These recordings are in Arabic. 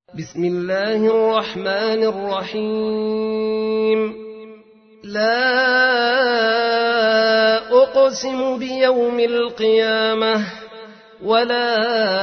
بسم الله الرحمن الرحيم. لا أقسم بيوم القيامة ولا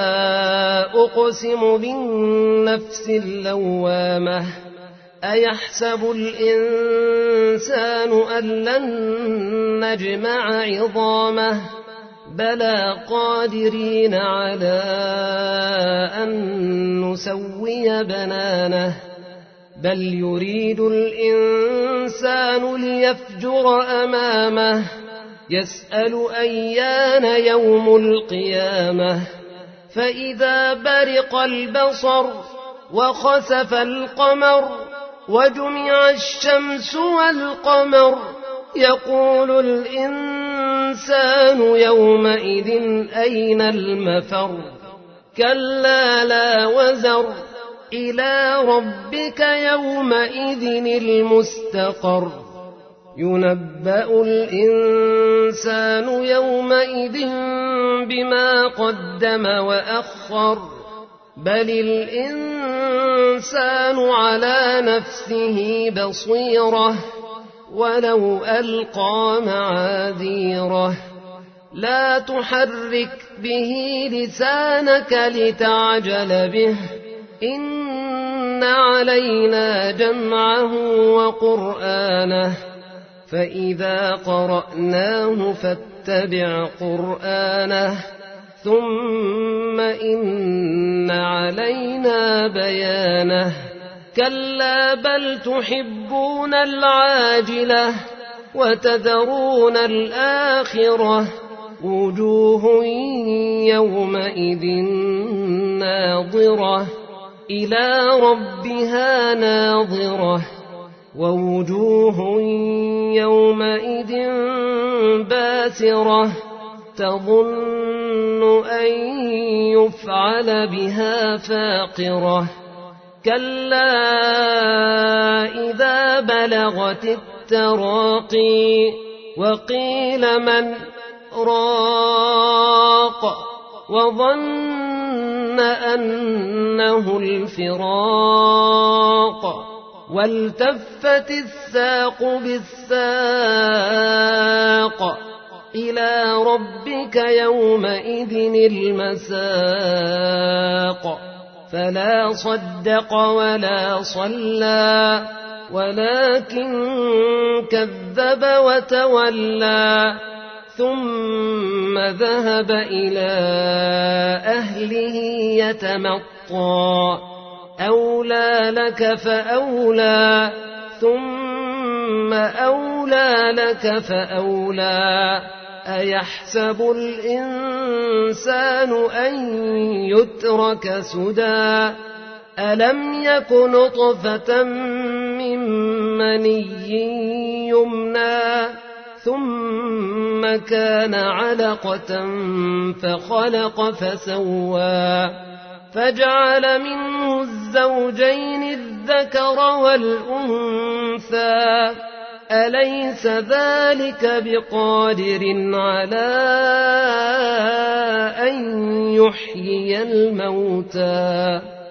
أقسم بالنفس اللوامة أيحسب الإنسان أن لن نجمع عظامه بلى قادرين على أن نسوي بنانه بل يريد الإنسان ليفجر أمامه يسأل أيان يوم القيامة فإذا برق البصر وخسف القمر وجمع الشمس والقمر يقول الإنسان يومئذ أين المفر كلا لا وزر إلى ربك يومئذ المستقر ينبأ الإنسان يومئذ بما قدم وأخر بل الإنسان على نفسه بصيرة ولو ألقى معاذيره لا تحرك به لسانك لتعجل به إن علينا جمعه وقرآنه فإذا قرأناه فاتبع قرآنه ثم إن علينا بيانه كلا بل تحبون العاجلة وتذرون الآخرة وجوه يومئذ ناظرة إلى ربها ناظرة ووجوه يومئذ باسرة تظن أن يفعل بها فاقرة كلا إذا بلغت التراقي وقيل من راق وظن أنه الفراق والتفت الساق بالساق إلى ربك يومئذ المساق فلا صدق ولا صلى ولكن كذب وتولى ثم ذهب إلى أهله يتمطى أولى لك فأولى ثم أولى لك فأولى أيحسب الإنسان أن يترك سدى ألم يك نطفة من مني يمنى ثم كان علقة فخلق فسوى فجعل منه الزوجين الذكر والأنثى أليس ذلك بقادر على أن يحيي الموتى